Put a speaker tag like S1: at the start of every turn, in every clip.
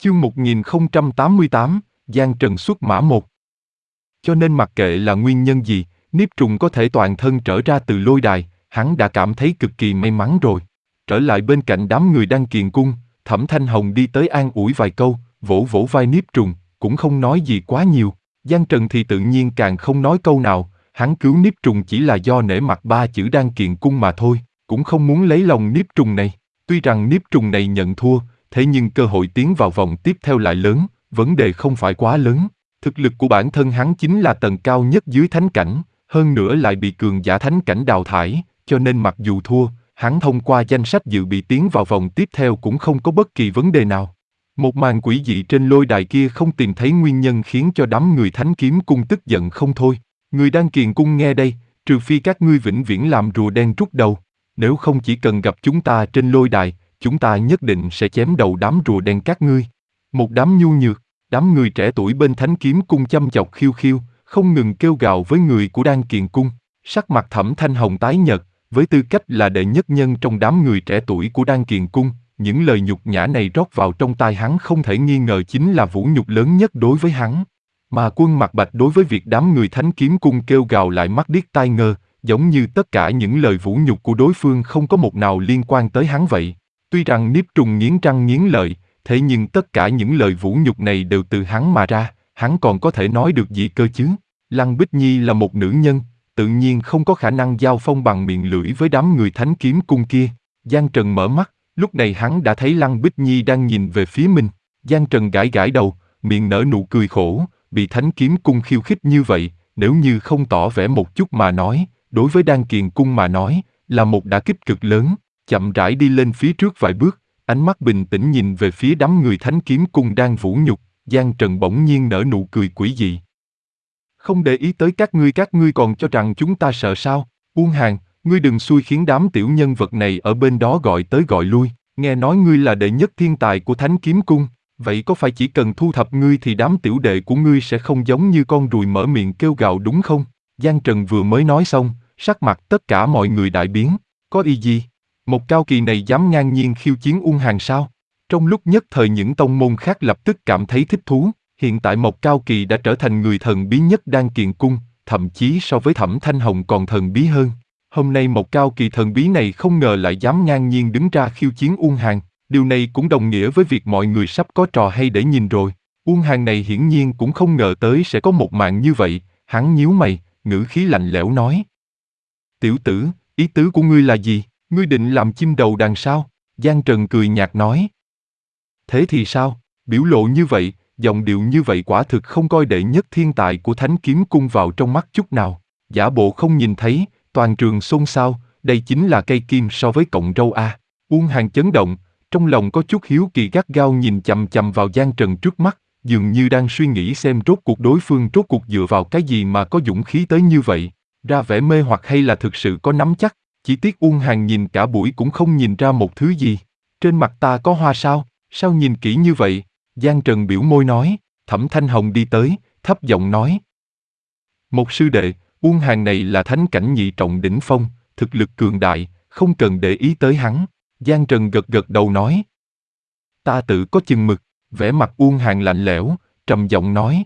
S1: Chương 1088, Giang Trần xuất mã 1. Cho nên mặc kệ là nguyên nhân gì, Niếp Trùng có thể toàn thân trở ra từ lôi đài, hắn đã cảm thấy cực kỳ may mắn rồi. Trở lại bên cạnh đám người đang kiền cung, Thẩm Thanh Hồng đi tới an ủi vài câu, vỗ vỗ vai Niếp Trùng, cũng không nói gì quá nhiều. Giang Trần thì tự nhiên càng không nói câu nào, hắn cứu Niếp Trùng chỉ là do nể mặt ba chữ đang kiền cung mà thôi, cũng không muốn lấy lòng Niếp Trùng này. Tuy rằng Niếp Trùng này nhận thua, thế nhưng cơ hội tiến vào vòng tiếp theo lại lớn, vấn đề không phải quá lớn. Thực lực của bản thân hắn chính là tầng cao nhất dưới thánh cảnh, hơn nữa lại bị cường giả thánh cảnh đào thải, cho nên mặc dù thua, hắn thông qua danh sách dự bị tiến vào vòng tiếp theo cũng không có bất kỳ vấn đề nào. Một màn quỷ dị trên lôi đài kia không tìm thấy nguyên nhân khiến cho đám người Thánh Kiếm Cung tức giận không thôi. Người đang kiền cung nghe đây, trừ phi các ngươi vĩnh viễn làm rùa đen rút đầu, nếu không chỉ cần gặp chúng ta trên lôi đài, chúng ta nhất định sẽ chém đầu đám rùa đen các ngươi. Một đám nhu nhược, đám người trẻ tuổi bên Thánh Kiếm Cung chăm chọc khiêu khiêu, không ngừng kêu gào với người của Đan Kiền Cung. Sắc mặt Thẩm Thanh Hồng tái nhợt, với tư cách là đệ nhất nhân trong đám người trẻ tuổi của Đan Kiền Cung, những lời nhục nhã này rót vào trong tai hắn không thể nghi ngờ chính là vũ nhục lớn nhất đối với hắn. Mà Quân Mặc Bạch đối với việc đám người Thánh Kiếm Cung kêu gào lại mắt điếc tai ngơ, giống như tất cả những lời vũ nhục của đối phương không có một nào liên quan tới hắn vậy. Tuy rằng Niếp Trùng nghiến răng nghiến lợi, thế nhưng tất cả những lời vũ nhục này đều từ hắn mà ra, hắn còn có thể nói được gì cơ chứ? Lăng Bích Nhi là một nữ nhân, tự nhiên không có khả năng giao phong bằng miệng lưỡi với đám người Thánh Kiếm Cung kia. Giang Trần mở mắt, lúc này hắn đã thấy Lăng Bích Nhi đang nhìn về phía mình. Giang Trần gãi gãi đầu, miệng nở nụ cười khổ, bị Thánh Kiếm Cung khiêu khích như vậy, nếu như không tỏ vẻ một chút mà nói, đối với Đan Kiền Cung mà nói, là một đả kích cực lớn. Chậm rãi đi lên phía trước vài bước, ánh mắt bình tĩnh nhìn về phía đám người Thánh Kiếm Cung đang vũ nhục, Giang Trần bỗng nhiên nở nụ cười quỷ dị. Không để ý tới các ngươi còn cho rằng chúng ta sợ sao? Uông Hàn, ngươi đừng xui khiến đám tiểu nhân vật này ở bên đó gọi tới gọi lui, nghe nói ngươi là đệ nhất thiên tài của Thánh Kiếm Cung, vậy có phải chỉ cần thu thập ngươi thì đám tiểu đệ của ngươi sẽ không giống như con ruồi mở miệng kêu gào đúng không? Giang Trần vừa mới nói xong, sắc mặt tất cả mọi người đại biến, có ý gì? Một cao kỳ này dám ngang nhiên khiêu chiến Uông Hàn sao? Trong lúc nhất thời những tông môn khác lập tức cảm thấy thích thú, hiện tại Mộc Cao Kỳ đã trở thành người thần bí nhất Đan Kiền Cung, thậm chí so với Thẩm Thanh Hồng còn thần bí hơn. Hôm nay Mộc Cao Kỳ thần bí này không ngờ lại dám ngang nhiên đứng ra khiêu chiến Uông Hàn, điều này cũng đồng nghĩa với việc mọi người sắp có trò hay để nhìn rồi. Uông Hàn này hiển nhiên cũng không ngờ tới sẽ có một màn như vậy, hắn nhíu mày, ngữ khí lạnh lẽo nói. Tiểu tử, ý tứ của ngươi là gì? Ngươi định làm chim đầu đàn sao? Giang Trần cười nhạt nói. Thế thì sao? Biểu lộ như vậy, giọng điệu như vậy quả thực không coi đệ nhất thiên tài của Thánh Kiếm Cung vào trong mắt chút nào. Giả bộ không nhìn thấy, toàn trường xôn xao, đây chính là cây kim so với cọng râu a. Uông Hàn chấn động, trong lòng có chút hiếu kỳ gắt gao nhìn chằm chằm vào Giang Trần trước mắt, dường như đang suy nghĩ xem rốt cuộc đối phương rốt cuộc dựa vào cái gì mà có dũng khí tới như vậy, ra vẻ mê hoặc hay là thực sự có nắm chắc. Chỉ tiếc Uông Hàn nhìn cả buổi cũng không nhìn ra một thứ gì. Trên mặt ta có hoa sao? Sao nhìn kỹ như vậy? Giang Trần biểu môi nói. Thẩm Thanh Hồng đi tới, thấp giọng nói. Một sư đệ, Uông Hàn này là thánh cảnh nhị trọng đỉnh phong, thực lực cường đại, không cần để ý tới hắn. Giang Trần gật gật đầu nói. Ta tự có chừng mực, vẻ mặt Uông Hàn lạnh lẽo, trầm giọng nói.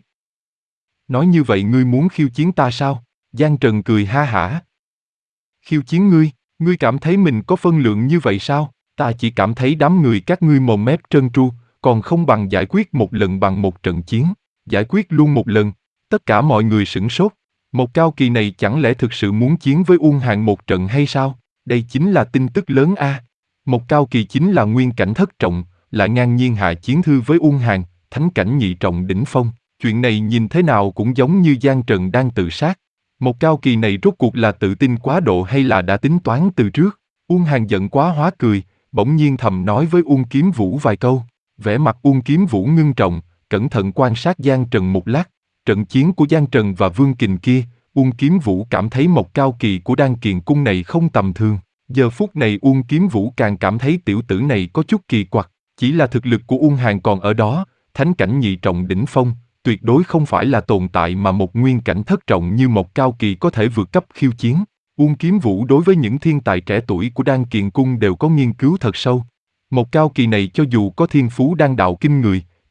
S1: Nói như vậy ngươi muốn khiêu chiến ta sao? Giang Trần cười ha hả. Khiêu chiến ngươi, ngươi cảm thấy mình có phân lượng như vậy sao? Ta chỉ cảm thấy đám người các ngươi mồm mép trơn tru, còn không bằng giải quyết một lần bằng một trận chiến. Giải quyết luôn một lần. Tất cả mọi người sửng sốt. Một cao kỳ này chẳng lẽ thực sự muốn chiến với Uông Hàn một trận hay sao? Đây chính là tin tức lớn a. Một cao kỳ chính là nguyên cảnh thất trọng, lại ngang nhiên hạ chiến thư với Uông Hàn, thánh cảnh nhị trọng đỉnh phong. Chuyện này nhìn thế nào cũng giống như Giang Trần đang tự sát. Một cao kỳ này rốt cuộc là tự tin quá độ hay là đã tính toán từ trước? Uông Hàn giận quá hóa cười, bỗng nhiên thầm nói với Uông Kiếm Vũ vài câu. Vẻ mặt Uông Kiếm Vũ ngưng trọng, cẩn thận quan sát Giang Trần một lát. Trận chiến của Giang Trần và Vương Kình kia, Uông Kiếm Vũ cảm thấy một cao kỳ của Đan Kiền Cung này không tầm thường. Giờ phút này Uông Kiếm Vũ càng cảm thấy tiểu tử này có chút kỳ quặc. Chỉ là thực lực của Uông Hàn còn ở đó, thánh cảnh nhị trọng đỉnh phong, tuyệt đối không phải là tồn tại mà một nguyên cảnh thất trọng như một cao kỳ có thể vượt cấp khiêu chiến. Uông Kiếm Vũ đối với những thiên tài trẻ tuổi của Đan Kiền Cung đều có nghiên cứu thật sâu. Một cao kỳ này cho dù có thiên phú đan đạo kinh người,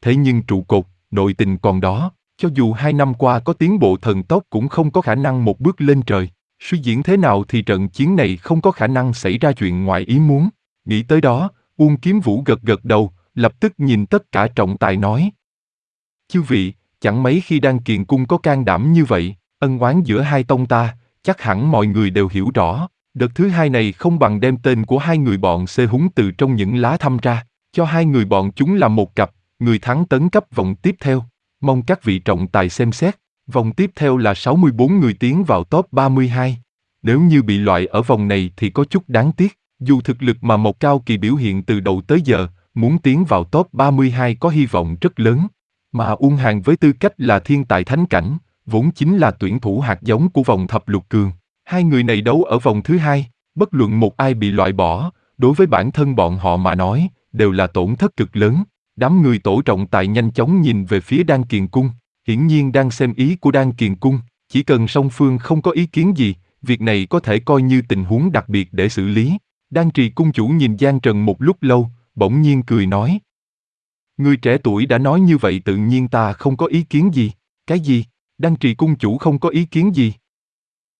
S1: Thế nhưng trụ cột, nội tình còn đó, cho dù 2 năm qua có tiến bộ thần tốc cũng không có khả năng một bước lên trời. Suy diễn thế nào thì trận chiến này không có khả năng xảy ra chuyện ngoài ý muốn. Nghĩ tới đó, Uông Kiếm Vũ gật gật đầu, lập tức nhìn tất cả trọng tài nói. Chư vị, chẳng mấy khi Đan Kiền Cung có can đảm như vậy, ân oán giữa hai tông ta, chắc hẳn mọi người đều hiểu rõ. Đợt thứ hai này không bằng đem tên của hai người bọn xê húng từ trong những lá thăm ra, cho hai người bọn chúng làm một cặp, người thắng tấn cấp vòng tiếp theo. Mong các vị trọng tài xem xét, vòng tiếp theo là 64 người tiến vào top 32. Nếu như bị loại ở vòng này thì có chút đáng tiếc, dù thực lực mà Mộc Cao Kỳ biểu hiện từ đầu tới giờ, muốn tiến vào top 32 có hy vọng rất lớn. Mà Uông Hàn với tư cách là thiên tài thánh cảnh, vốn chính là tuyển thủ hạt giống của vòng thập lục cường. Hai người này đấu ở vòng thứ hai, bất luận một ai bị loại bỏ, đối với bản thân bọn họ mà nói, đều là tổn thất cực lớn. Đám người tổ trọng tài nhanh chóng nhìn về phía Đan Kiền Cung, hiển nhiên đang xem ý của Đan Kiền Cung, chỉ cần song phương không có ý kiến gì, việc này có thể coi như tình huống đặc biệt để xử lý. Đan Trì Cung chủ nhìn Giang Trần một lúc lâu, bỗng nhiên cười nói. Người trẻ tuổi đã nói như vậy tự nhiên ta không có ý kiến gì. Cái gì? Đan Trì Cung chủ không có ý kiến gì?